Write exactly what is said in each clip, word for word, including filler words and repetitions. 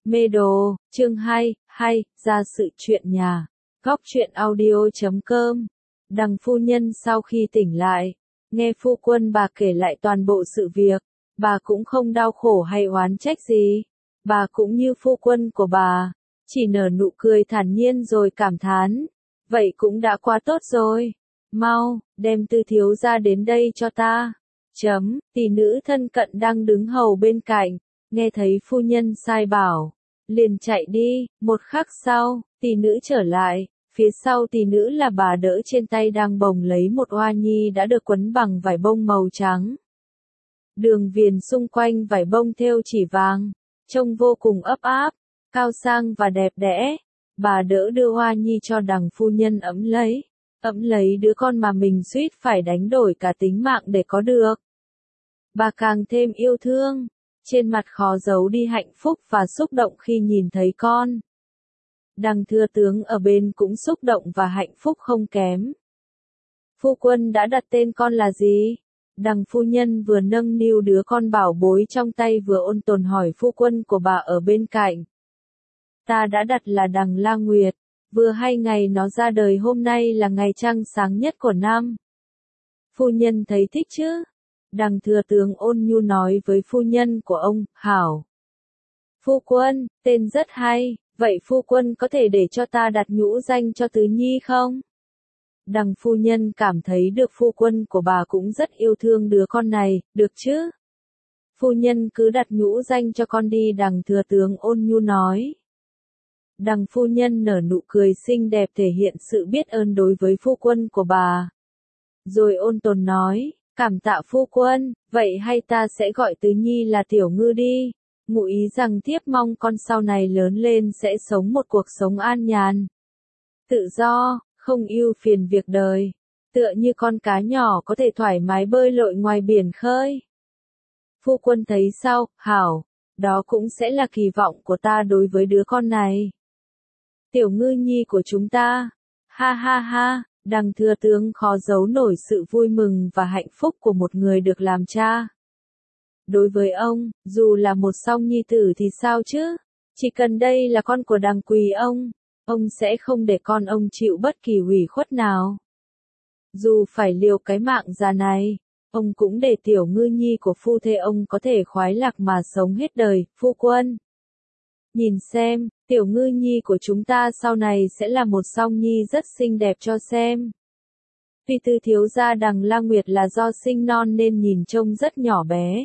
Mê đồ, chương hai, hay, ra sự chuyện nhà. Góc truyện audio chấm com. Đằng phu nhân sau khi tỉnh lại, nghe phu quân bà kể lại toàn bộ sự việc, bà cũng không đau khổ hay oán trách gì. Bà cũng như phu quân của bà, chỉ nở nụ cười thản nhiên rồi cảm thán. Vậy cũng đã quá tốt rồi. Mau, đem Tư thiếu gia đến đây cho ta. Chấm, tỷ nữ thân cận đang đứng hầu bên cạnh, nghe thấy phu nhân sai bảo, liền chạy đi. Một khắc sau, tỷ nữ trở lại, phía sau tỷ nữ là bà đỡ trên tay đang bồng lấy một oa nhi đã được quấn bằng vải bông màu trắng. Đường viền xung quanh vải bông thêu chỉ vàng, trông vô cùng ấp áp, cao sang và đẹp đẽ. Bà đỡ đưa oa nhi cho đằng phu nhân ẫm lấy, ẫm lấy đứa con mà mình suýt phải đánh đổi cả tính mạng để có được. Bà càng thêm yêu thương, trên mặt khó giấu đi hạnh phúc và xúc động khi nhìn thấy con. Đằng thừa tướng ở bên cũng xúc động và hạnh phúc không kém. Phu quân đã đặt tên con là gì? Đằng phu nhân vừa nâng niu đứa con bảo bối trong tay vừa ôn tồn hỏi phu quân của bà ở bên cạnh. Ta đã đặt là đằng La Nguyệt, vừa hay ngày nó ra đời hôm nay là ngày trăng sáng nhất của năm. Phu nhân thấy thích chứ? Đằng thừa tướng ôn nhu nói với phu nhân của ông, hảo. Phu quân, tên rất hay, vậy phu quân có thể để cho ta đặt nhũ danh cho Tứ Nhi không? Đằng phu nhân cảm thấy được phu quân của bà cũng rất yêu thương đứa con này, được chứ? Phu nhân cứ đặt nhũ danh cho con đi, đằng thừa tướng ôn nhu nói. Đằng phu nhân nở nụ cười xinh đẹp thể hiện sự biết ơn đối với phu quân của bà. Rồi ôn tồn nói, cảm tạ phu quân, vậy hay ta sẽ gọi Tứ Nhi là Tiểu Ngư đi, ngụ ý rằng tiếp mong con sau này lớn lên sẽ sống một cuộc sống an nhàn, tự do, không ưu phiền việc đời, tựa như con cá nhỏ có thể thoải mái bơi lội ngoài biển khơi. Phu quân thấy sao, hảo, đó cũng sẽ là kỳ vọng của ta đối với đứa con này. Tiểu Ngư Nhi của chúng ta, ha ha ha. Đằng thừa tướng khó giấu nổi sự vui mừng và hạnh phúc của một người được làm cha. Đối với ông, dù là một song nhi tử thì sao chứ? Chỉ cần đây là con của đằng Quỳ ông, ông sẽ không để con ông chịu bất kỳ ủy khuất nào. Dù phải liều cái mạng già này, ông cũng để Tiểu Ngư Nhi của phu thê ông có thể khoái lạc mà sống hết đời, phu quân. Nhìn xem, Tiểu Ngư Nhi của chúng ta sau này sẽ là một song nhi rất xinh đẹp cho xem. Tuy Tư thiếu gia đằng La Nguyệt là do sinh non nên nhìn trông rất nhỏ bé,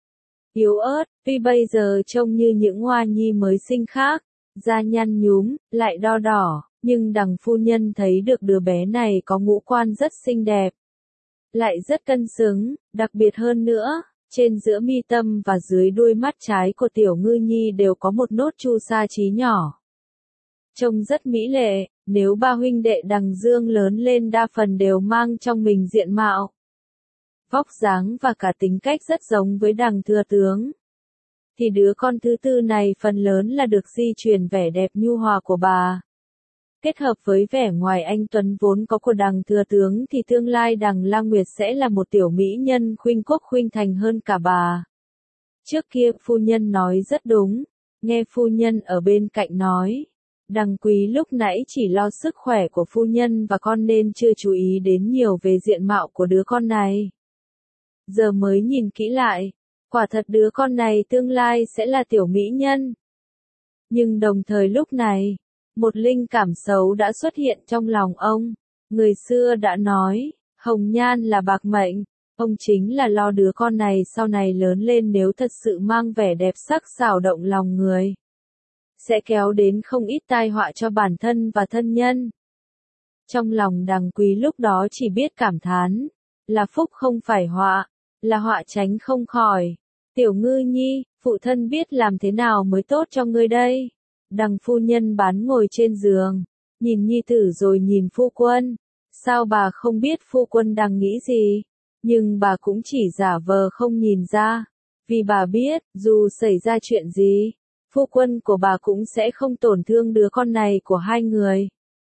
yếu ớt, tuy bây giờ trông như những hoa nhi mới sinh khác, da nhăn nhúm, lại đo đỏ, nhưng đằng phu nhân thấy được đứa bé này có ngũ quan rất xinh đẹp, lại rất cân xứng, đặc biệt hơn nữa. Trên giữa mi tâm và dưới đuôi mắt trái của Tiểu Ngư Nhi đều có một nốt chu sa trí nhỏ. Trông rất mỹ lệ, nếu ba huynh đệ đằng Dương lớn lên đa phần đều mang trong mình diện mạo, vóc dáng và cả tính cách rất giống với đằng thừa tướng, thì đứa con thứ tư này phần lớn là được di truyền vẻ đẹp nhu hòa của bà. Kết hợp với vẻ ngoài anh tuấn vốn có của đằng thừa tướng thì tương lai đằng La Nguyệt sẽ là một tiểu mỹ nhân khuynh quốc khuynh thành hơn cả bà. Trước kia phu nhân nói rất đúng, nghe phu nhân ở bên cạnh nói. Đằng Quý lúc nãy chỉ lo sức khỏe của phu nhân và con nên chưa chú ý đến nhiều về diện mạo của đứa con này. Giờ mới nhìn kỹ lại, quả thật đứa con này tương lai sẽ là tiểu mỹ nhân. Nhưng đồng thời lúc này, một linh cảm xấu đã xuất hiện trong lòng ông. Người xưa đã nói, hồng nhan là bạc mệnh, ông chính là lo đứa con này sau này lớn lên nếu thật sự mang vẻ đẹp sắc sảo động lòng người, sẽ kéo đến không ít tai họa cho bản thân và thân nhân. Trong lòng đằng Quý lúc đó chỉ biết cảm thán, là phúc không phải họa, là họa tránh không khỏi. Tiểu Ngư Nhi, phụ thân biết làm thế nào mới tốt cho ngươi đây. Đằng phu nhân bán ngồi trên giường, nhìn nhi tử rồi nhìn phu quân. Sao bà không biết phu quân đang nghĩ gì? Nhưng bà cũng chỉ giả vờ không nhìn ra, vì bà biết, dù xảy ra chuyện gì, phu quân của bà cũng sẽ không tổn thương đứa con này của hai người.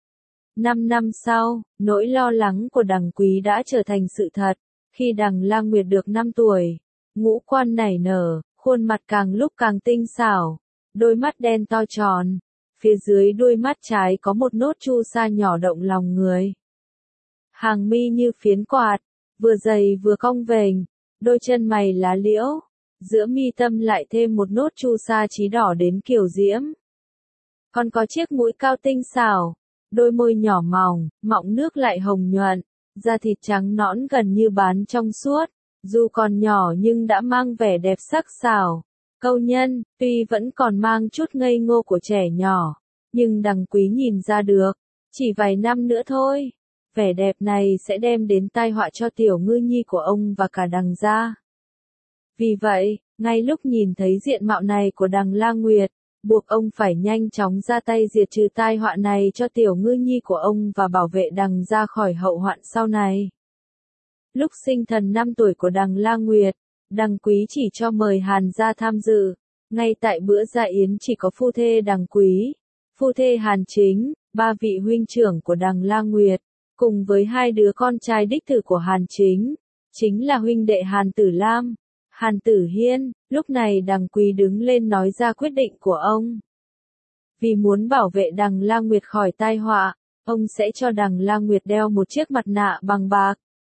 Năm năm sau, nỗi lo lắng của đằng Quý đã trở thành sự thật. Khi đằng La Nguyệt được năm tuổi, ngũ quan nảy nở, khuôn mặt càng lúc càng tinh xảo, đôi mắt đen to tròn, phía dưới đuôi mắt trái có một nốt chu sa nhỏ động lòng người. Hàng mi như phiến quạt, vừa dày vừa cong vềnh, đôi chân mày lá liễu, giữa mi tâm lại thêm một nốt chu sa chí đỏ đến kiều diễm. Còn có chiếc mũi cao tinh xảo, đôi môi nhỏ mỏng, mọng nước lại hồng nhuận, da thịt trắng nõn gần như bán trong suốt, dù còn nhỏ nhưng đã mang vẻ đẹp sắc sảo, câu nhân, tuy vẫn còn mang chút ngây ngô của trẻ nhỏ, nhưng Đằng Quý nhìn ra được, chỉ vài năm nữa thôi, vẻ đẹp này sẽ đem đến tai họa cho tiểu ngư nhi của ông và cả Đằng gia. Vì vậy, ngay lúc nhìn thấy diện mạo này của Đằng La Nguyệt, buộc ông phải nhanh chóng ra tay diệt trừ tai họa này cho tiểu ngư nhi của ông và bảo vệ Đằng gia khỏi hậu hoạn sau này. Lúc sinh thần năm tuổi của Đằng La Nguyệt, Đằng Quý chỉ cho mời Hàn gia tham dự, ngay tại bữa dạ yến chỉ có phu thê Đằng Quý, phu thê Hàn Chính, ba vị huynh trưởng của Đằng La Nguyệt, cùng với hai đứa con trai đích tử của Hàn Chính, chính là huynh đệ Hàn Tử Lam, Hàn Tử Hiên. Lúc này Đằng Quý đứng lên nói ra quyết định của ông. Vì muốn bảo vệ Đằng La Nguyệt khỏi tai họa, ông sẽ cho Đằng La Nguyệt đeo một chiếc mặt nạ bằng bạc,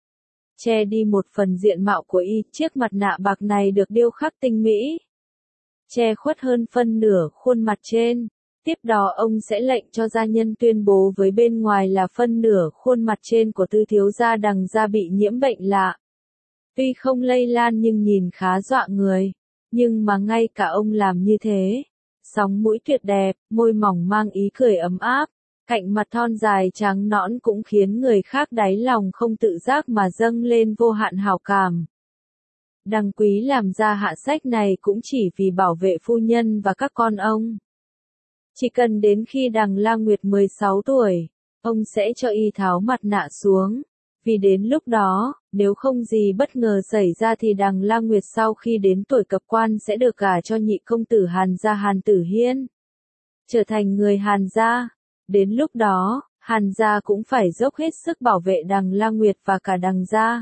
che đi một phần diện mạo của y. Chiếc mặt nạ bạc này được điêu khắc tinh mỹ, che khuất hơn phân nửa khuôn mặt trên. Tiếp đó ông sẽ lệnh cho gia nhân tuyên bố với bên ngoài là phân nửa khuôn mặt trên của tứ thiếu gia Đằng gia bị nhiễm bệnh lạ. Tuy không lây lan nhưng nhìn khá dọa người. Nhưng mà ngay cả ông làm như thế, sóng mũi tuyệt đẹp, môi mỏng mang ý cười ấm áp, cạnh mặt thon dài trắng nõn cũng khiến người khác đáy lòng không tự giác mà dâng lên vô hạn hảo cảm. Đằng Quý làm ra hạ sách này cũng chỉ vì bảo vệ phu nhân và các con ông. Chỉ cần đến khi Đằng La Nguyệt mười sáu tuổi, ông sẽ cho y tháo mặt nạ xuống. Vì đến lúc đó, nếu không gì bất ngờ xảy ra thì Đằng La Nguyệt sau khi đến tuổi cập quan sẽ được gả cho nhị công tử Hàn gia Hàn Tử Hiên, trở thành người Hàn gia. Đến lúc đó, Hàn gia cũng phải dốc hết sức bảo vệ Đằng La Nguyệt và cả Đằng gia.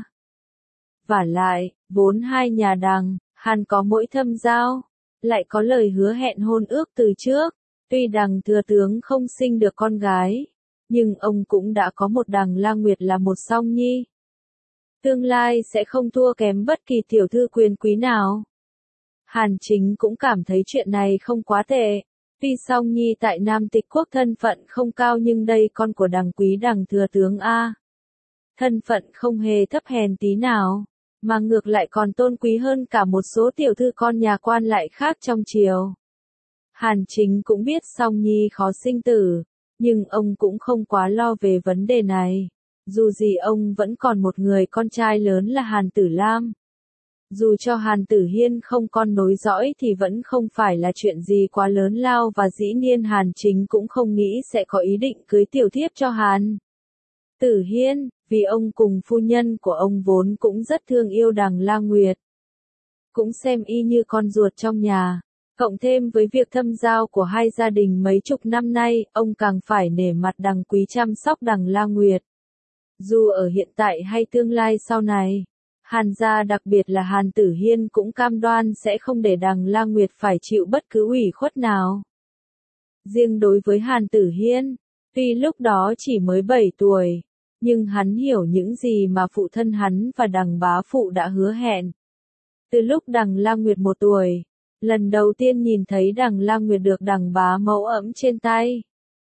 Vả lại, vốn hai nhà Đằng, Hàn có mỗi thâm giao, lại có lời hứa hẹn hôn ước từ trước. Tuy Đằng thừa tướng không sinh được con gái, nhưng ông cũng đã có một Đằng La Nguyệt là một song nhi. Tương lai sẽ không thua kém bất kỳ tiểu thư quyền quý nào. Hàn Chính cũng cảm thấy chuyện này không quá tệ. Tuy song nhi tại Nam Tịch Quốc thân phận không cao nhưng đây con của Đằng Quý Đằng thừa tướng A. Thân phận không hề thấp hèn tí nào, mà ngược lại còn tôn quý hơn cả một số tiểu thư con nhà quan lại khác trong triều. Hàn Chính cũng biết song nhi khó sinh tử, nhưng ông cũng không quá lo về vấn đề này. Dù gì ông vẫn còn một người con trai lớn là Hàn Tử Lam. Dù cho Hàn Tử Hiên không con nối dõi thì vẫn không phải là chuyện gì quá lớn lao và dĩ nhiên Hàn Chính cũng không nghĩ sẽ có ý định cưới tiểu thiếp cho Hàn Tử Hiên, vì ông cùng phu nhân của ông vốn cũng rất thương yêu Đằng La Nguyệt. Cũng xem y như con ruột trong nhà. Cộng thêm với việc thâm giao của hai gia đình mấy chục năm nay, ông càng phải nể mặt Đằng Quý chăm sóc Đằng La Nguyệt. Dù ở hiện tại hay tương lai sau này, Hàn gia đặc biệt là Hàn Tử Hiên cũng cam đoan sẽ không để Đằng La Nguyệt phải chịu bất cứ ủy khuất nào. Riêng đối với Hàn Tử Hiên, tuy lúc đó chỉ mới bảy tuổi, nhưng hắn hiểu những gì mà phụ thân hắn và Đằng bá phụ đã hứa hẹn. Từ lúc Đằng La Nguyệt một tuổi, lần đầu tiên nhìn thấy Đằng La Nguyệt được Đằng bá mẫu ẫm trên tay,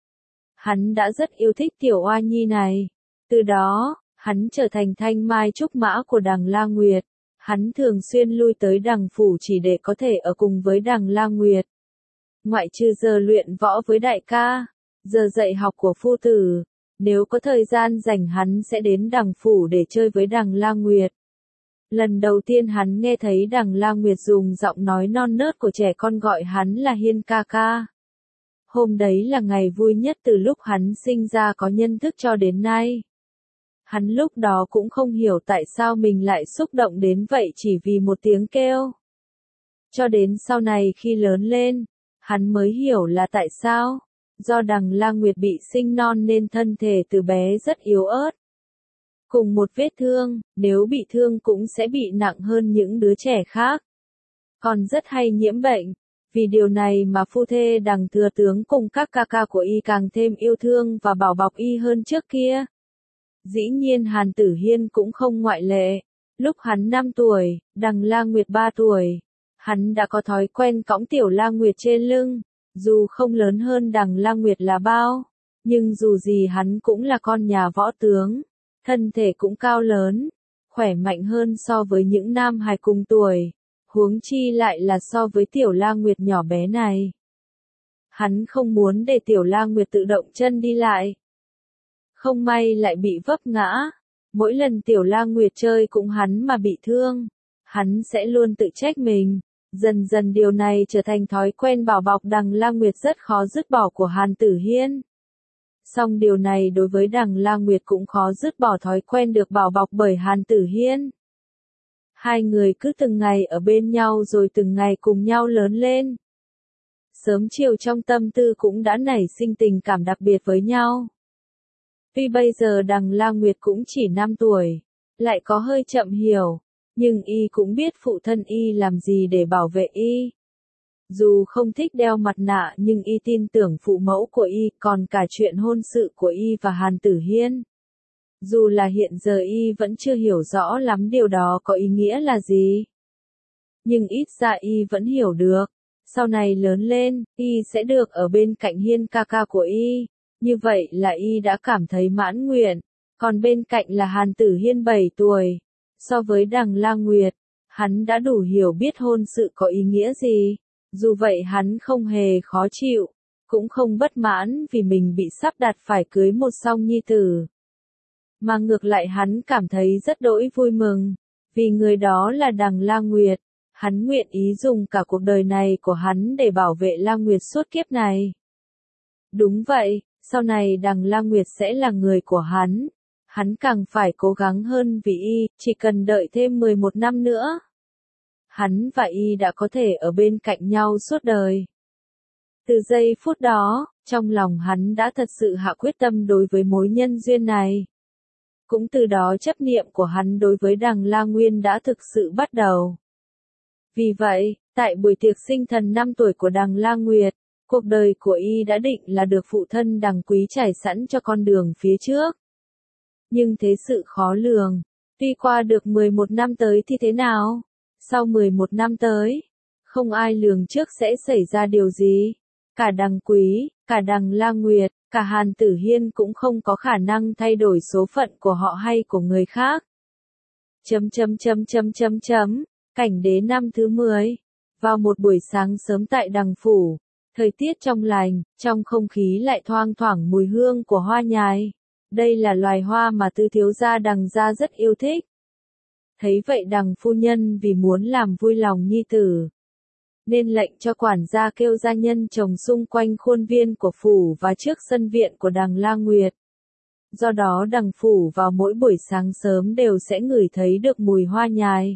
hắn đã rất yêu thích tiểu oa nhi này. Từ đó, hắn trở thành thanh mai trúc mã của Đằng La Nguyệt. Hắn thường xuyên lui tới Đằng phủ chỉ để có thể ở cùng với Đằng La Nguyệt. Ngoại trừ giờ luyện võ với đại ca, giờ dạy học của phu tử, nếu có thời gian rảnh hắn sẽ đến Đằng phủ để chơi với Đằng La Nguyệt. Lần đầu tiên hắn nghe thấy Đằng La Nguyệt dùng giọng nói non nớt của trẻ con gọi hắn là Hiên ca ca. Hôm đấy là ngày vui nhất từ lúc hắn sinh ra có nhân thức cho đến nay. Hắn lúc đó cũng không hiểu tại sao mình lại xúc động đến vậy chỉ vì một tiếng kêu. Cho đến sau này khi lớn lên, hắn mới hiểu là tại sao. Do Đằng La Nguyệt bị sinh non nên thân thể từ bé rất yếu ớt. Cùng một vết thương, nếu bị thương cũng sẽ bị nặng hơn những đứa trẻ khác. Còn rất hay nhiễm bệnh. Vì điều này mà phu thê Đằng thừa tướng cùng các ca ca của y càng thêm yêu thương và bảo bọc y hơn trước kia. Dĩ nhiên Hàn Tử Hiên cũng không ngoại lệ. Lúc hắn năm tuổi, Đằng La Nguyệt ba tuổi, hắn đã có thói quen cõng tiểu La Nguyệt trên lưng. Dù không lớn hơn Đằng La Nguyệt là bao, nhưng dù gì hắn cũng là con nhà võ tướng, thân thể cũng cao lớn, khỏe mạnh hơn so với những nam hài cùng tuổi, huống chi lại là so với tiểu La Nguyệt nhỏ bé này. Hắn không muốn để tiểu La Nguyệt tự động chân đi lại. Không may lại bị vấp ngã. Mỗi lần tiểu La Nguyệt chơi cùng hắn mà bị thương, hắn sẽ luôn tự trách mình. Dần dần điều này trở thành thói quen bảo bọc Đằng La Nguyệt rất khó dứt bỏ của Hàn Tử Hiên. Song điều này đối với Đằng La Nguyệt cũng khó dứt bỏ thói quen được bảo bọc bởi Hàn Tử Hiên. Hai người cứ từng ngày ở bên nhau rồi từng ngày cùng nhau lớn lên. Sớm chiều trong tâm tư cũng đã nảy sinh tình cảm đặc biệt với nhau. Tuy bây giờ Đằng La Nguyệt cũng chỉ năm tuổi, lại có hơi chậm hiểu, nhưng y cũng biết phụ thân y làm gì để bảo vệ y. Dù không thích đeo mặt nạ nhưng y tin tưởng phụ mẫu của y, còn cả chuyện hôn sự của y và Hàn Tử Hiên. Dù là hiện giờ y vẫn chưa hiểu rõ lắm điều đó có ý nghĩa là gì. Nhưng ít ra y vẫn hiểu được, sau này lớn lên, y sẽ được ở bên cạnh Hiên ca ca của y. Như vậy là y đã cảm thấy mãn nguyện, còn bên cạnh là Hàn Tử Hiên bảy tuổi. So với Đằng La Nguyệt, hắn đã đủ hiểu biết hôn sự có ý nghĩa gì. Dù vậy hắn không hề khó chịu, cũng không bất mãn vì mình bị sắp đặt phải cưới một song nhi tử. Mà ngược lại hắn cảm thấy rất đỗi vui mừng, vì người đó là Đằng La Nguyệt. Hắn nguyện ý dùng cả cuộc đời này của hắn để bảo vệ La Nguyệt suốt kiếp này. Đúng vậy, sau này Đằng La Nguyệt sẽ là người của hắn. Hắn càng phải cố gắng hơn vì y, chỉ cần đợi thêm mười một năm nữa. Hắn và y đã có thể ở bên cạnh nhau suốt đời. Từ giây phút đó, trong lòng hắn đã thật sự hạ quyết tâm đối với mối nhân duyên này. Cũng từ đó chấp niệm của hắn đối với Đằng La Nguyên đã thực sự bắt đầu. Vì vậy, tại buổi tiệc sinh thần năm tuổi của Đằng La Nguyệt, cuộc đời của y đã định là được phụ thân Đằng Quý trải sẵn cho con đường phía trước. Nhưng thế sự khó lường, tuy qua được mười một năm tới thì thế nào? Sau mười một năm tới, không ai lường trước sẽ xảy ra điều gì. Cả Đằng Quý, cả Đằng La Nguyệt, cả Hàn Tử Hiên cũng không có khả năng thay đổi số phận của họ hay của người khác. Chấm chấm chấm chấm chấm chấm, cảnh đế năm thứ mười. Vào một buổi sáng sớm tại Đằng Phủ, thời tiết trong lành, trong không khí lại thoang thoảng mùi hương của hoa nhài. Đây là loài hoa mà tứ thiếu gia Đằng gia rất yêu thích. Thấy vậy Đằng phu nhân vì muốn làm vui lòng nhi tử, nên lệnh cho quản gia kêu gia nhân trồng xung quanh khuôn viên của phủ và trước sân viện của Đằng La Nguyệt. Do đó Đằng phủ vào mỗi buổi sáng sớm đều sẽ ngửi thấy được mùi hoa nhài.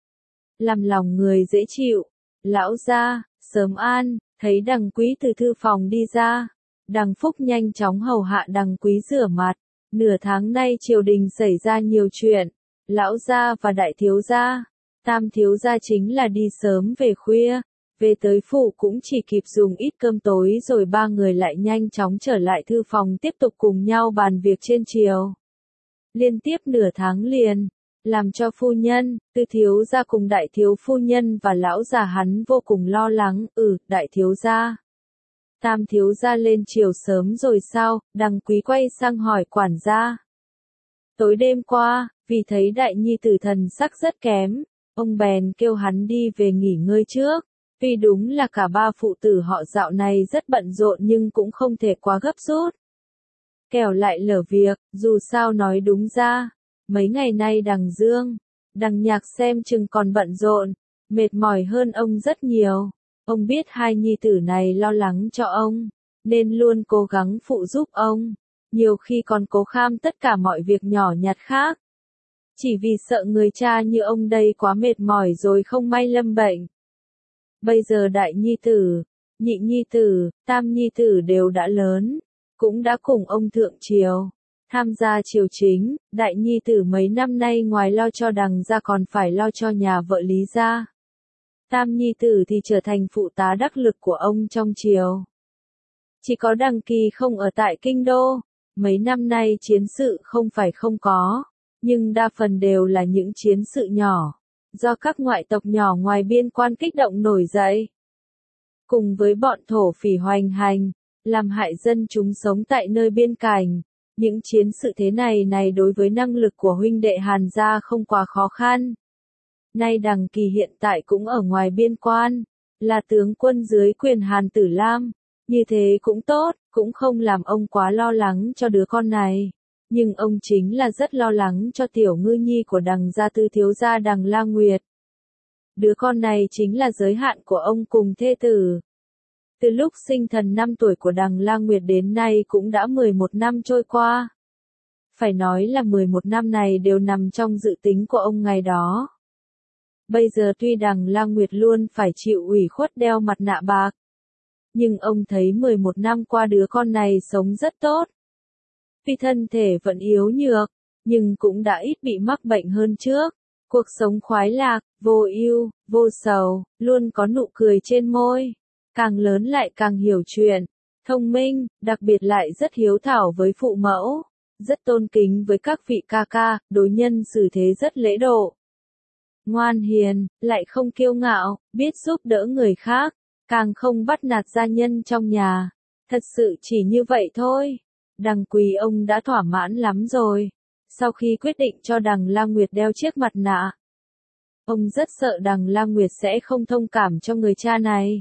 Làm lòng người dễ chịu, lão gia, sớm an, thấy Đằng Quý từ thư phòng đi ra. Đằng Phúc nhanh chóng hầu hạ Đằng Quý rửa mặt. Nửa tháng nay triều đình xảy ra nhiều chuyện. Lão gia và đại thiếu gia, tam thiếu gia chính là đi sớm về khuya. Về tới phủ cũng chỉ kịp dùng ít cơm tối rồi ba người lại nhanh chóng trở lại thư phòng tiếp tục cùng nhau bàn việc trên triều. Liên tiếp nửa tháng liền, làm cho phu nhân, tư thiếu gia cùng đại thiếu phu nhân và lão già hắn vô cùng lo lắng. Ừ, đại thiếu gia. Tam thiếu gia lên chiều sớm rồi sao? Đằng Quý quay sang hỏi quản gia. Tối đêm qua, vì thấy đại nhi tử thần sắc rất kém, ông bèn kêu hắn đi về nghỉ ngơi trước. Tuy đúng là cả ba phụ tử họ dạo này rất bận rộn nhưng cũng không thể quá gấp rút. Kẻo lại lỡ việc, dù sao nói đúng ra, mấy ngày nay Đằng Dương, Đằng Nhạc xem chừng còn bận rộn, mệt mỏi hơn ông rất nhiều. Ông biết hai nhi tử này lo lắng cho ông, nên luôn cố gắng phụ giúp ông, nhiều khi còn cố kham tất cả mọi việc nhỏ nhặt khác. Chỉ vì sợ người cha như ông đây quá mệt mỏi rồi không may lâm bệnh. Bây giờ đại nhi tử, nhị nhi tử, tam nhi tử đều đã lớn, cũng đã cùng ông thượng triều, tham gia triều chính. Đại nhi tử mấy năm nay ngoài lo cho Đằng gia còn phải lo cho nhà vợ Lý gia. Tam nhi tử thì trở thành phụ tá đắc lực của ông trong triều. Chỉ có Đằng Kỳ không ở tại kinh đô, mấy năm nay chiến sự không phải không có, nhưng đa phần đều là những chiến sự nhỏ, do các ngoại tộc nhỏ ngoài biên quan kích động nổi dậy. Cùng với bọn thổ phỉ hoành hành, làm hại dân chúng sống tại nơi biên cảnh, những chiến sự thế này này đối với năng lực của huynh đệ Hàn gia không quá khó khăn. Nay Đằng Kỳ hiện tại cũng ở ngoài biên quan, là tướng quân dưới quyền Hàn Tử Lam, như thế cũng tốt, cũng không làm ông quá lo lắng cho đứa con này. Nhưng ông chính là rất lo lắng cho tiểu ngư nhi của Đằng gia Tư thiếu gia Đằng La Nguyệt. Đứa con này chính là giới hạn của ông cùng thê tử. Từ lúc sinh thần năm tuổi của Đằng La Nguyệt đến nay cũng đã mười một năm trôi qua. Phải nói là mười một năm này đều nằm trong dự tính của ông ngày đó. Bây giờ tuy Đằng La Nguyệt luôn phải chịu ủy khuất đeo mặt nạ bạc, nhưng ông thấy mười một năm qua đứa con này sống rất tốt. Tuy thân thể vẫn yếu nhược, nhưng cũng đã ít bị mắc bệnh hơn trước. Cuộc sống khoái lạc, vô ưu, vô sầu, luôn có nụ cười trên môi. Càng lớn lại càng hiểu chuyện, thông minh, đặc biệt lại rất hiếu thảo với phụ mẫu, rất tôn kính với các vị ca ca, đối nhân xử thế rất lễ độ. Ngoan hiền, lại không kiêu ngạo, biết giúp đỡ người khác, càng không bắt nạt gia nhân trong nhà. Thật sự chỉ như vậy thôi. Đằng Quý ông đã thỏa mãn lắm rồi. Sau khi quyết định cho Đằng La Nguyệt đeo chiếc mặt nạ, ông rất sợ Đằng La Nguyệt sẽ không thông cảm cho người cha này,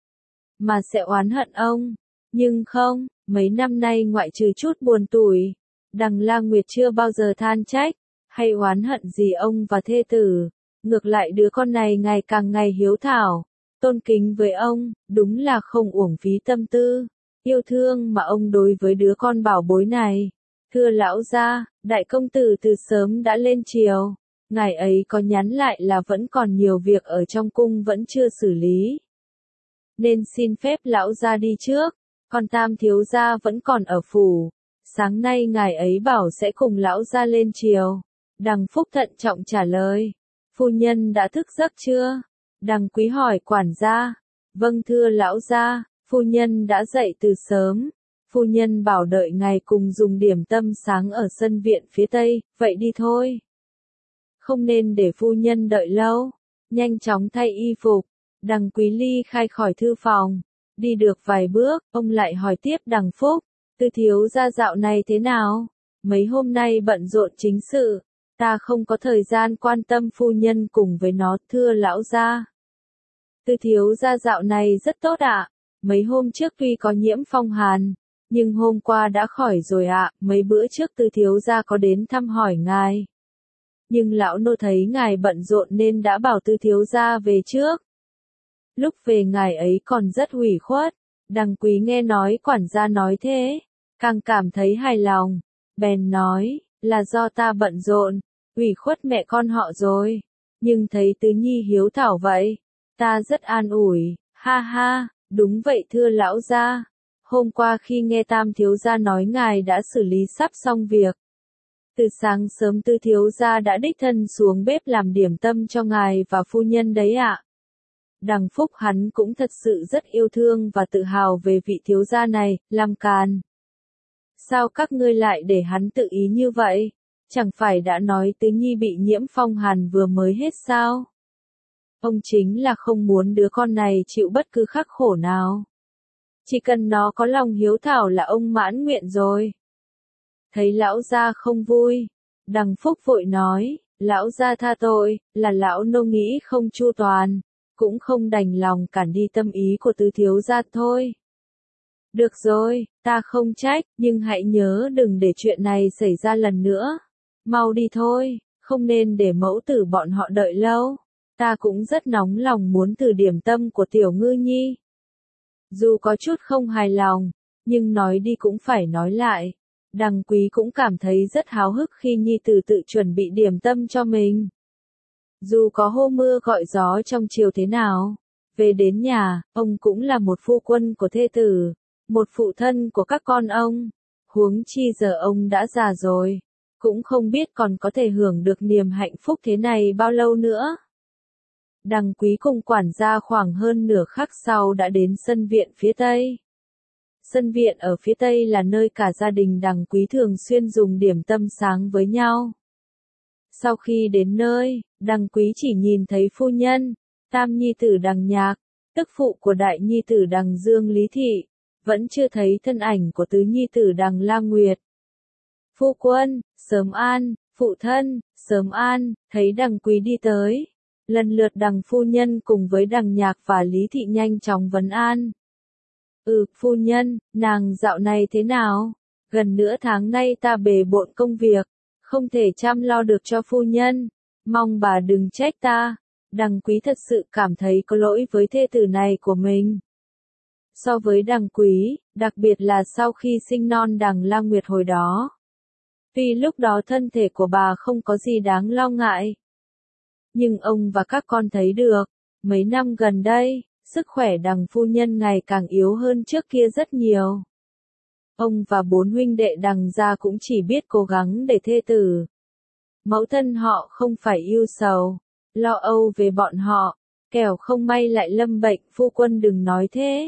mà sẽ oán hận ông. Nhưng không, mấy năm nay ngoại trừ chút buồn tủi, Đằng La Nguyệt chưa bao giờ than trách, hay oán hận gì ông và thê tử. Ngược lại đứa con này ngày càng ngày hiếu thảo, tôn kính với ông, đúng là không uổng phí tâm tư, yêu thương mà ông đối với đứa con bảo bối này. Thưa lão gia, đại công tử từ sớm đã lên triều, ngài ấy có nhắn lại là vẫn còn nhiều việc ở trong cung vẫn chưa xử lý, nên xin phép lão gia đi trước, còn Tam thiếu gia vẫn còn ở phủ. Sáng nay ngài ấy bảo sẽ cùng lão gia lên triều. Đằng Phúc thận trọng trả lời. Phu nhân đã thức giấc chưa? Đằng Quý hỏi quản gia. Vâng thưa lão gia, phu nhân đã dậy từ sớm. Phu nhân bảo đợi ngài cùng dùng điểm tâm sáng ở sân viện phía tây, vậy đi thôi. Không nên để phu nhân đợi lâu. Nhanh chóng thay y phục. Đằng Quý ly khai khỏi thư phòng. Đi được vài bước, ông lại hỏi tiếp Đằng Phúc. Tư thiếu gia dạo này thế nào? Mấy hôm nay bận rộn chính sự. Ta không có thời gian quan tâm phu nhân cùng với nó, thưa lão gia. Tư thiếu gia dạo này rất tốt ạ. Mấy hôm trước tuy có nhiễm phong hàn, nhưng hôm qua đã khỏi rồi ạ. Mấy bữa trước tư thiếu gia có đến thăm hỏi ngài, nhưng lão nô thấy ngài bận rộn nên đã bảo tư thiếu gia về trước. Lúc về ngài ấy còn rất ủy khuất. Đằng Quý nghe nói quản gia nói thế, càng cảm thấy hài lòng, bèn nói, là do ta bận rộn, ủy khuất mẹ con họ rồi, nhưng thấy Tứ Nhi hiếu thảo vậy, ta rất an ủi. Ha ha, đúng vậy thưa lão gia. Hôm qua khi nghe Tam thiếu gia nói ngài đã xử lý sắp xong việc, từ sáng sớm Tư thiếu gia đã đích thân xuống bếp làm điểm tâm cho ngài và phu nhân đấy ạ. Đằng Phúc hắn cũng thật sự rất yêu thương và tự hào về vị thiếu gia này, làm càn. Sao các ngươi lại để hắn tự ý như vậy? Chẳng phải đã nói Tứ Nhi bị nhiễm phong hàn vừa mới hết sao? Ông chính là không muốn đứa con này chịu bất cứ khắc khổ nào. Chỉ cần nó có lòng hiếu thảo là ông mãn nguyện rồi. Thấy lão gia không vui, Đằng Phúc vội nói, lão gia tha tội, là lão nô nghĩ không chu toàn, cũng không đành lòng cản đi tâm ý của Tứ thiếu gia thôi. Được rồi, ta không trách, nhưng hãy nhớ đừng để chuyện này xảy ra lần nữa. Mau đi thôi, không nên để mẫu tử bọn họ đợi lâu. Ta cũng rất nóng lòng muốn thử điểm tâm của tiểu ngư nhi. Dù có chút không hài lòng, nhưng nói đi cũng phải nói lại. Đằng Quý cũng cảm thấy rất háo hức khi nhi tử tự chuẩn bị điểm tâm cho mình. Dù có hô mưa gọi gió trong chiều thế nào, về đến nhà, ông cũng là một phu quân của thê tử, một phụ thân của các con ông. Huống chi giờ ông đã già rồi, cũng không biết còn có thể hưởng được niềm hạnh phúc thế này bao lâu nữa. Đằng Quý cùng quản gia khoảng hơn nửa khắc sau đã đến sân viện phía Tây. Sân viện ở phía Tây là nơi cả gia đình Đằng Quý thường xuyên dùng điểm tâm sáng với nhau. Sau khi đến nơi, Đằng Quý chỉ nhìn thấy phu nhân, tam nhi tử Đằng Nhạc, tức phụ của đại nhi tử Đằng Dương Lý Thị, vẫn chưa thấy thân ảnh của tứ nhi tử Đằng La Nguyệt. Phu quân, sớm an, phụ thân, sớm an, thấy Đằng Quý đi tới. Lần lượt Đằng phu nhân cùng với Đằng Nhạc và Lý Thị nhanh chóng vấn an. Ừ, phu nhân, nàng dạo này thế nào? Gần nửa tháng nay ta bề bộn công việc, không thể chăm lo được cho phu nhân, mong bà đừng trách ta. Đằng Quý thật sự cảm thấy có lỗi với thê tử này của mình. So với Đằng Quý, đặc biệt là sau khi sinh non Đằng La Nguyệt hồi đó. Tuy lúc đó thân thể của bà không có gì đáng lo ngại. Nhưng ông và các con thấy được, mấy năm gần đây, sức khỏe Đằng phu nhân ngày càng yếu hơn trước kia rất nhiều. Ông và bốn huynh đệ Đằng gia cũng chỉ biết cố gắng để thê tử. Mẫu thân họ không phải ưu sầu, lo âu về bọn họ, kẻo không may lại lâm bệnh, phu quân đừng nói thế.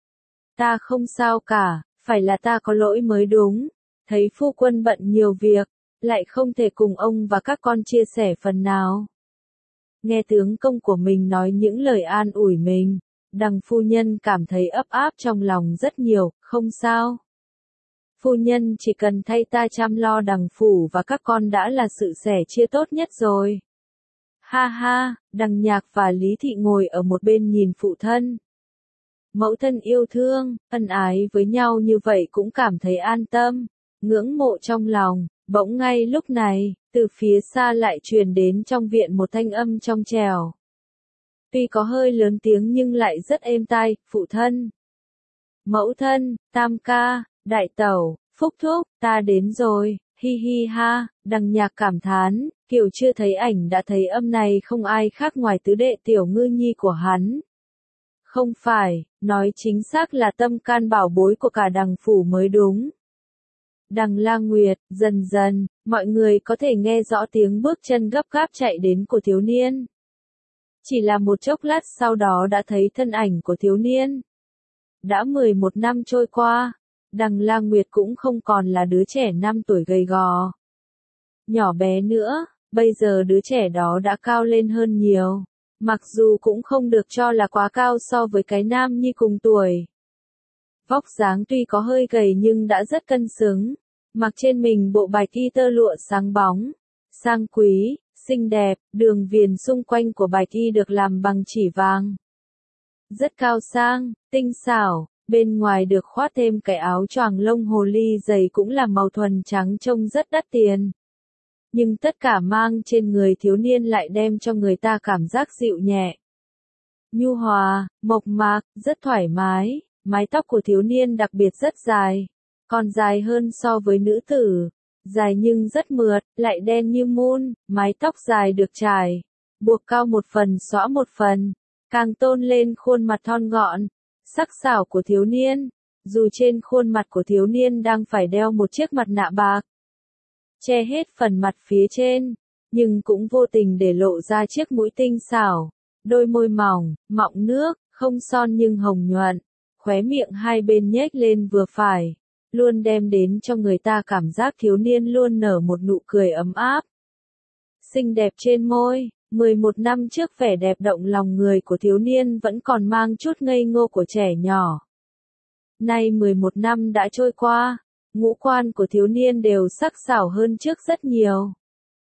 Ta không sao cả, phải là ta có lỗi mới đúng, thấy phu quân bận nhiều việc, lại không thể cùng ông và các con chia sẻ phần nào. Nghe tướng công của mình nói những lời an ủi mình, Đằng phu nhân cảm thấy ấp áp trong lòng rất nhiều, không sao. Phu nhân chỉ cần thay ta chăm lo Đằng phủ và các con đã là sự sẻ chia tốt nhất rồi. Ha ha, Đằng Nhạc và Lý Thị ngồi ở một bên nhìn phụ thân. Mẫu thân yêu thương, ân ái với nhau như vậy cũng cảm thấy an tâm, ngưỡng mộ trong lòng. Bỗng ngay lúc này, từ phía xa lại truyền đến trong viện một thanh âm trong trẻo. Tuy có hơi lớn tiếng nhưng lại rất êm tai, phụ thân. Mẫu thân, tam ca, đại tẩu, phúc thúc, ta đến rồi, hi hi ha, Đằng Nhạc cảm thán, kiểu chưa thấy ảnh đã thấy âm này không ai khác ngoài tứ đệ tiểu ngư nhi của hắn. Không phải, nói chính xác là tâm can bảo bối của cả Đằng phủ mới đúng. Đằng La Nguyệt, dần dần, mọi người có thể nghe rõ tiếng bước chân gấp gáp chạy đến của thiếu niên. Chỉ là một chốc lát sau đó đã thấy thân ảnh của thiếu niên. Đã mười một năm trôi qua, Đằng La Nguyệt cũng không còn là đứa trẻ năm tuổi gầy gò. Nhỏ bé nữa, bây giờ đứa trẻ đó đã cao lên hơn nhiều. Mặc dù cũng không được cho là quá cao so với cái nam nhi cùng tuổi. Vóc dáng tuy có hơi gầy nhưng đã rất cân xứng, mặc trên mình bộ bạch y tơ lụa sáng bóng, sang quý, xinh đẹp, đường viền xung quanh của bạch y được làm bằng chỉ vàng. Rất cao sang, tinh xảo, bên ngoài được khoác thêm cái áo choàng lông hồ ly dày cũng là màu thuần trắng trông rất đắt tiền. Nhưng tất cả mang trên người thiếu niên lại đem cho người ta cảm giác dịu nhẹ, nhu hòa, mộc mạc, rất thoải mái. Mái tóc của thiếu niên đặc biệt rất dài, còn dài hơn so với nữ tử, dài nhưng rất mượt, lại đen như mun. Mái tóc dài được trải, buộc cao một phần xõa một phần, càng tôn lên khuôn mặt thon gọn, sắc sảo của thiếu niên, dù trên khuôn mặt của thiếu niên đang phải đeo một chiếc mặt nạ bạc, che hết phần mặt phía trên, nhưng cũng vô tình để lộ ra chiếc mũi tinh xảo, đôi môi mỏng, mọng nước, không son nhưng hồng nhuận. Khóe miệng hai bên nhếch lên vừa phải, luôn đem đến cho người ta cảm giác thiếu niên luôn nở một nụ cười ấm áp. Xinh đẹp trên môi, mười một năm trước vẻ đẹp động lòng người của thiếu niên vẫn còn mang chút ngây ngô của trẻ nhỏ. Nay mười một năm đã trôi qua, ngũ quan của thiếu niên đều sắc sảo hơn trước rất nhiều.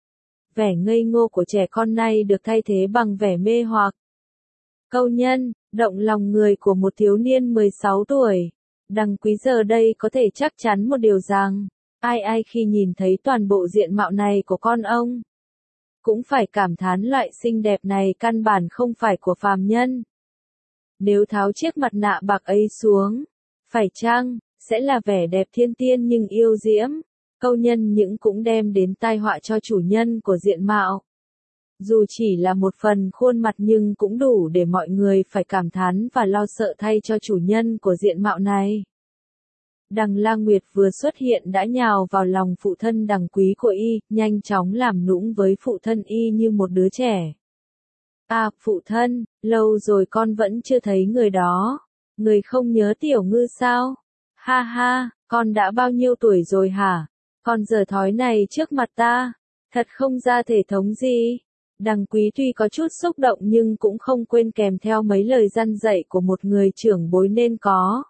Vẻ ngây ngô của trẻ con nay được thay thế bằng vẻ mê hoặc, câu nhân, động lòng người của một thiếu niên mười sáu tuổi. Đằng Quý giờ đây có thể chắc chắn một điều rằng, ai ai khi nhìn thấy toàn bộ diện mạo này của con ông, cũng phải cảm thán loại xinh đẹp này căn bản không phải của phàm nhân. Nếu tháo chiếc mặt nạ bạc ấy xuống, phải chăng, sẽ là vẻ đẹp thiên tiên nhưng yêu diễm, câu nhân những cũng đem đến tai họa cho chủ nhân của diện mạo. Dù chỉ là một phần khuôn mặt nhưng cũng đủ để mọi người phải cảm thán và lo sợ thay cho chủ nhân của diện mạo này. Đằng La Nguyệt vừa xuất hiện đã nhào vào lòng phụ thân Đằng Quý của y, nhanh chóng làm nũng với phụ thân y như một đứa trẻ. À, phụ thân, lâu rồi con vẫn chưa thấy người đó. Người không nhớ Tiểu Ngư sao? Ha ha, con đã bao nhiêu tuổi rồi hả? Con giờ thói này trước mặt ta, thật không ra thể thống gì. Đằng Quý tuy có chút xúc động nhưng cũng không quên kèm theo mấy lời răn dạy của một người trưởng bối nên có.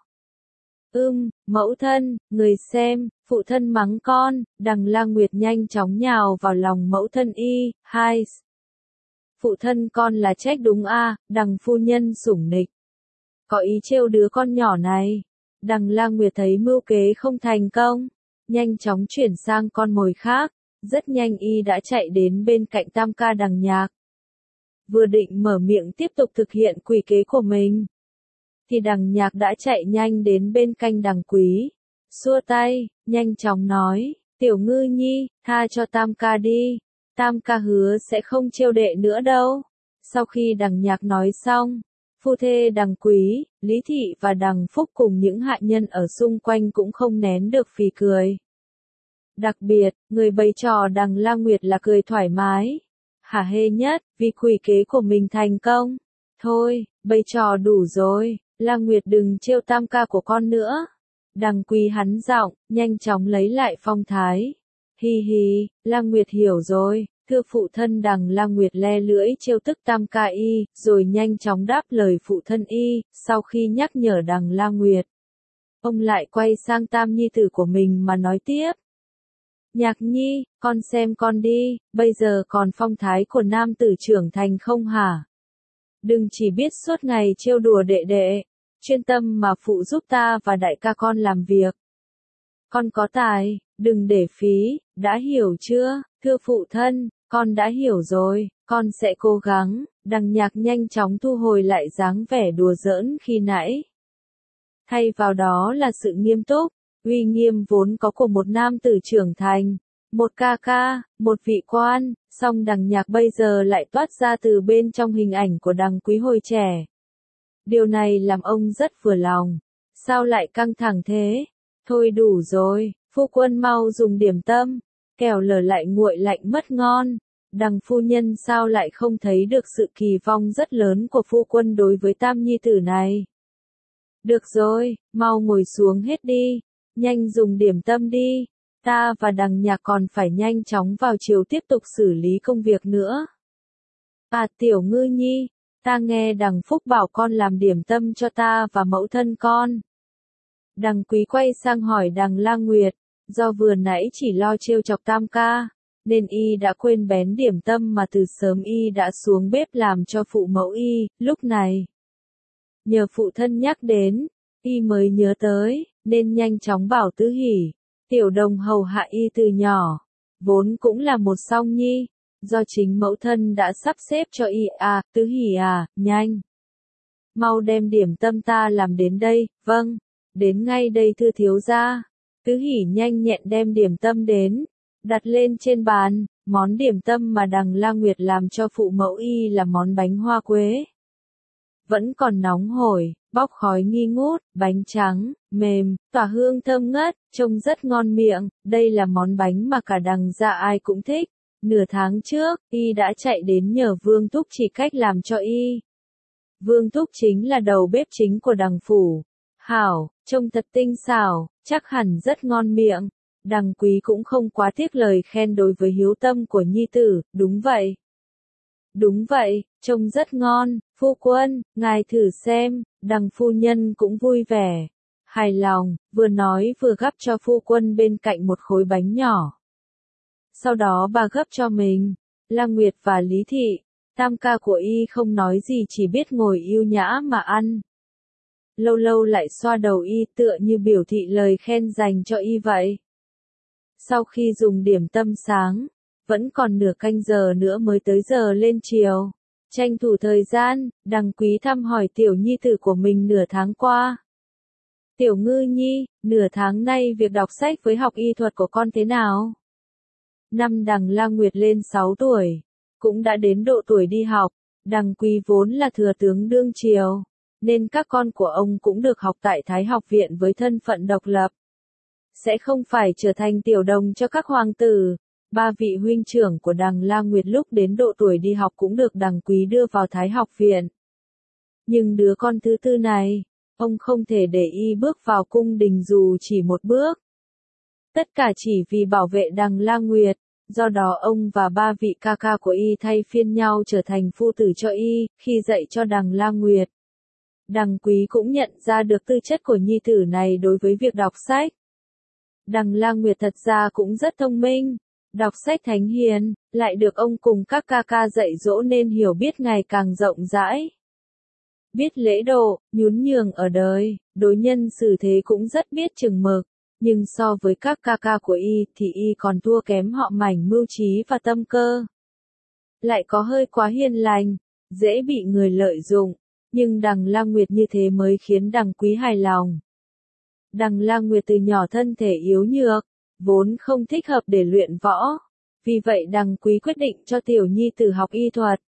Ưm, mẫu thân, người xem, phụ thân mắng con, đằng La Nguyệt nhanh chóng nhào vào lòng mẫu thân y, hai. Phụ thân con là trách đúng a, à, đằng phu nhân sủng nịch. Có ý trêu đứa con nhỏ này. Đằng La Nguyệt thấy mưu kế không thành công, nhanh chóng chuyển sang con mồi khác. Rất nhanh y đã chạy đến bên cạnh Tam ca Đằng Nhạc. Vừa định mở miệng tiếp tục thực hiện quỷ kế của mình, thì Đằng Nhạc đã chạy nhanh đến bên cạnh Đằng Quý, xua tay, nhanh chóng nói, Tiểu Ngư nhi, tha cho Tam ca đi, Tam ca hứa sẽ không trêu đệ nữa đâu. Sau khi Đằng Nhạc nói xong, phu thê Đằng Quý, Lý Thị và Đằng Phúc cùng những hạ nhân ở xung quanh cũng không nén được phì cười. Đặc biệt, người bày trò Đằng La Nguyệt là cười thoải mái, hả hê nhất, vì quỷ kế của mình thành công. Thôi, bày trò đủ rồi, La Nguyệt đừng trêu Tam ca của con nữa. Đằng Quý hắn giọng, nhanh chóng lấy lại phong thái. Hi hi, La Nguyệt hiểu rồi, thưa phụ thân. Đằng La Nguyệt le lưỡi trêu tức Tam ca y, rồi nhanh chóng đáp lời phụ thân y. Sau khi nhắc nhở Đằng La Nguyệt, ông lại quay sang tam nhi tử của mình mà nói tiếp. Nhạc nhi, con xem con đi, bây giờ còn phong thái của nam tử trưởng thành không hả? Đừng chỉ biết suốt ngày trêu đùa đệ đệ, chuyên tâm mà phụ giúp ta và đại ca con làm việc. Con có tài, đừng để phí, đã hiểu chưa? Thưa phụ thân, con đã hiểu rồi, con sẽ cố gắng. Đằng Nhạc nhanh chóng thu hồi lại dáng vẻ đùa giỡn khi nãy. Thay vào đó là sự nghiêm túc, uy nghiêm vốn có của một nam tử trưởng thành, một ca ca, một vị quan, song Đằng Nhạc bây giờ lại toát ra từ bên trong hình ảnh của Đằng Quý hồi trẻ. Điều này làm ông rất vừa lòng. Sao lại căng thẳng thế? Thôi đủ rồi, phu quân mau dùng điểm tâm, kẻo lờ lại nguội lạnh mất ngon. Đằng phu nhân sao lại không thấy được sự kỳ vọng rất lớn của phu quân đối với tam nhi tử này? Được rồi, mau ngồi xuống hết đi, nhanh dùng điểm tâm đi, ta và Đằng Nhạc còn phải nhanh chóng vào chiều tiếp tục xử lý công việc nữa. À, Tiểu Ngư nhi, ta nghe Đằng Phúc bảo con làm điểm tâm cho ta và mẫu thân con. Đằng Quý quay sang hỏi Đằng La Nguyệt, do vừa nãy chỉ lo trêu chọc Tam ca, nên y đã quên bén điểm tâm mà từ sớm y đã xuống bếp làm cho phụ mẫu y. Lúc này, nhờ phụ thân nhắc đến, y mới nhớ tới, nên nhanh chóng bảo Tứ Hỷ, Tiểu Đồng hầu hạ y từ nhỏ, vốn cũng là một song nhi, do chính mẫu thân đã sắp xếp cho y. À, Tứ Hỷ à, nhanh, mau đem điểm tâm ta làm đến đây. Vâng, đến ngay đây thưa thiếu gia. Tứ Hỷ nhanh nhẹn đem điểm tâm đến, đặt lên trên bàn. Món điểm tâm mà Đằng La Nguyệt làm cho phụ mẫu y là món bánh hoa quế. Vẫn còn nóng hổi, bốc khói nghi ngút, bánh trắng, mềm, tỏa hương thơm ngất, trông rất ngon miệng. Đây là món bánh mà cả Đằng gia ai cũng thích. Nửa tháng trước, y đã chạy đến nhờ Vương Thúc chỉ cách làm cho y. Vương Thúc chính là đầu bếp chính của Đằng phủ. Hảo, trông thật tinh xảo, chắc hẳn rất ngon miệng. Đằng Quý cũng không quá tiếc lời khen đối với hiếu tâm của nhi tử. Đúng vậy. Đúng vậy, trông rất ngon, phu quân, ngài thử xem. Đằng phu nhân cũng vui vẻ, hài lòng, vừa nói vừa gắp cho phu quân bên cạnh một khối bánh nhỏ. Sau đó bà gắp cho mình. La Nguyệt và Lý Thị, tam ca của y không nói gì, chỉ biết ngồi yêu nhã mà ăn. Lâu lâu lại xoa đầu y, tựa như biểu thị lời khen dành cho y vậy. Sau khi dùng điểm tâm sáng, vẫn còn nửa canh giờ nữa mới tới giờ lên chiều. Tranh thủ thời gian, Đằng Quý thăm hỏi tiểu nhi tử của mình nửa tháng qua. Tiểu Ngư nhi, nửa tháng nay việc đọc sách với học y thuật của con thế nào? Năm Đằng La Nguyệt lên sáu tuổi, cũng đã đến độ tuổi đi học. Đằng Quý vốn là thừa tướng đương triều, nên các con của ông cũng được học tại Thái học viện với thân phận độc lập. Sẽ không phải trở thành tiểu đồng cho các hoàng tử, Ba vị huynh trưởng của Đằng La Nguyệt lúc đến độ tuổi đi học cũng được Đằng Quý đưa vào Thái học viện. Nhưng đứa con thứ tư này, ông không thể để y bước vào cung đình dù chỉ một bước. Tất cả chỉ vì bảo vệ Đằng La Nguyệt, do đó ông và ba vị ca ca của y thay phiên nhau trở thành phu tử cho y, khi dạy cho Đằng La Nguyệt. Đằng Quý cũng nhận ra được tư chất của nhi tử này đối với việc đọc sách. Đằng La Nguyệt thật ra cũng rất thông minh, đọc sách thánh hiền, lại được ông cùng các ca ca dạy dỗ nên hiểu biết ngày càng rộng rãi. Biết lễ độ, nhún nhường ở đời, đối nhân xử thế cũng rất biết chừng mực, nhưng so với các ca ca của y thì y còn thua kém họ mảnh mưu trí và tâm cơ. Lại có hơi quá hiền lành, dễ bị người lợi dụng, nhưng Đằng La Nguyệt như thế mới khiến Đằng Quý hài lòng. Đằng La Nguyệt từ nhỏ thân thể yếu nhược, vốn không thích hợp để luyện võ, vì vậy Đằng Quý quyết định cho tiểu nhi tử học y thuật.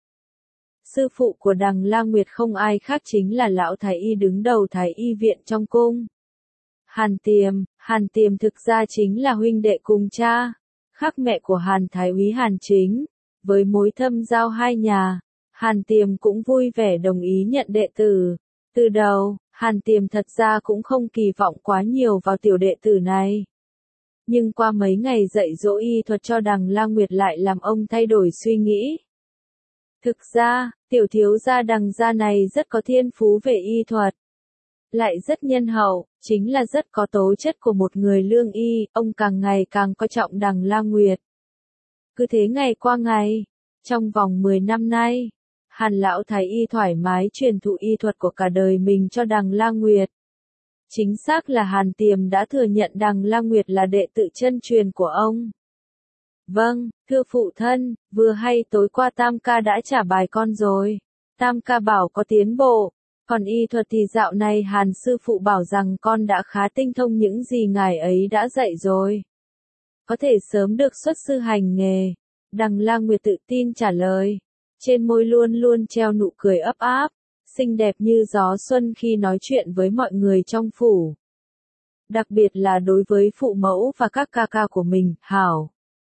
Sư phụ của Đằng La Nguyệt không ai khác chính là lão thái y đứng đầu thái y viện trong cung. Hàn Tiềm, Hàn Tiềm thực ra chính là huynh đệ cùng cha, khác mẹ của Hàn Thái úy Hàn Chính, với mối thâm giao hai nhà, Hàn Tiềm cũng vui vẻ đồng ý nhận đệ tử. Từ đầu, Hàn Tiềm thật ra cũng không kỳ vọng quá nhiều vào tiểu đệ tử này. Nhưng qua mấy ngày dạy dỗ y thuật cho Đằng La Nguyệt lại làm ông thay đổi suy nghĩ. Thực ra, tiểu thiếu gia Đằng gia này rất có thiên phú về y thuật. Lại rất nhân hậu, chính là rất có tố chất của một người lương y, ông càng ngày càng coi trọng Đằng La Nguyệt. Cứ thế ngày qua ngày, trong vòng mười năm nay, Hàn lão thái y thoải mái truyền thụ y thuật của cả đời mình cho Đằng La Nguyệt. Chính xác là Hàn Tiềm đã thừa nhận Đằng La Nguyệt là đệ tử chân truyền của ông. Vâng, thưa phụ thân, vừa hay tối qua Tam ca đã trả bài con rồi. Tam ca bảo có tiến bộ, còn y thuật thì dạo này Hàn sư phụ bảo rằng con đã khá tinh thông những gì ngài ấy đã dạy rồi. Có thể sớm được xuất sư hành nghề. Đằng La Nguyệt tự tin trả lời. Trên môi luôn luôn treo nụ cười ấp áp, xinh đẹp như gió xuân khi nói chuyện với mọi người trong phủ. Đặc biệt là đối với phụ mẫu và các ca ca của mình, Hảo.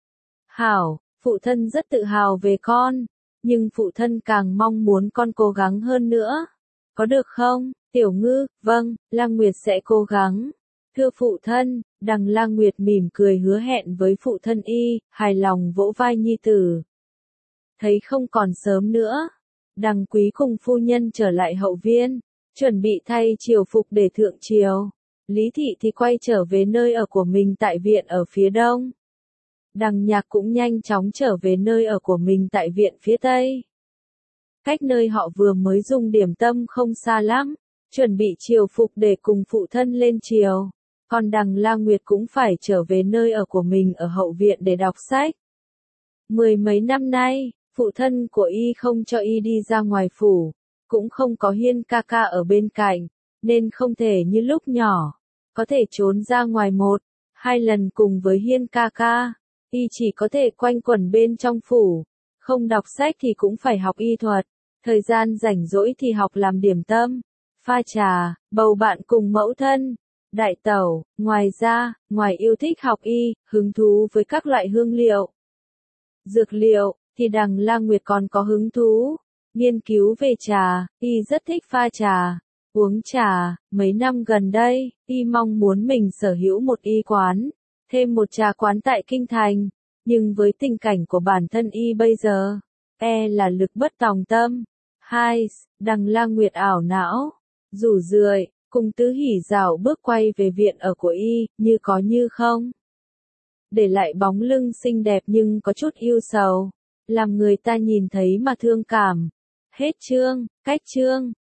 Hảo, phụ thân rất tự hào về con, nhưng phụ thân càng mong muốn con cố gắng hơn nữa. Có được không, Tiểu Ngư? Vâng, La Nguyệt sẽ cố gắng. Thưa phụ thân, Đằng La Nguyệt mỉm cười hứa hẹn với phụ thân y, hài lòng vỗ vai nhi tử. Thấy không còn sớm nữa, Đằng Quý cùng phu nhân trở lại hậu viên, chuẩn bị thay triều phục để thượng triều. Lý Thị thì quay trở về nơi ở của mình tại viện ở phía đông. Đằng Nhạc cũng nhanh chóng trở về nơi ở của mình tại viện phía tây. Cách nơi họ vừa mới dùng điểm tâm không xa lắm, chuẩn bị triều phục để cùng phụ thân lên triều. Còn Đằng La Nguyệt cũng phải trở về nơi ở của mình ở hậu viện để đọc sách. Mười mấy năm nay, phụ thân của y không cho y đi ra ngoài phủ, cũng không có Hiên ca ca ở bên cạnh, nên không thể như lúc nhỏ, có thể trốn ra ngoài một, hai lần cùng với Hiên ca ca, y chỉ có thể quanh quẩn bên trong phủ, không đọc sách thì cũng phải học y thuật, thời gian rảnh rỗi thì học làm điểm tâm, pha trà, bầu bạn cùng mẫu thân, đại tẩu, ngoài ra, ngoài yêu thích học y, hứng thú với các loại hương liệu, dược liệu, thì Đằng La Nguyệt còn có hứng thú, nghiên cứu về trà, y rất thích pha trà, uống trà, mấy năm gần đây, y mong muốn mình sở hữu một y quán, thêm một trà quán tại Kinh Thành, nhưng với tình cảnh của bản thân y bây giờ, e là lực bất tòng tâm. Hai, Đằng La Nguyệt ảo não, rủ rượi, cùng Tứ Hỉ rảo bước quay về viện ở của y, như có như không. Để lại bóng lưng xinh đẹp nhưng có chút yêu sầu, làm người ta nhìn thấy mà thương cảm. Hết chương, cách chương.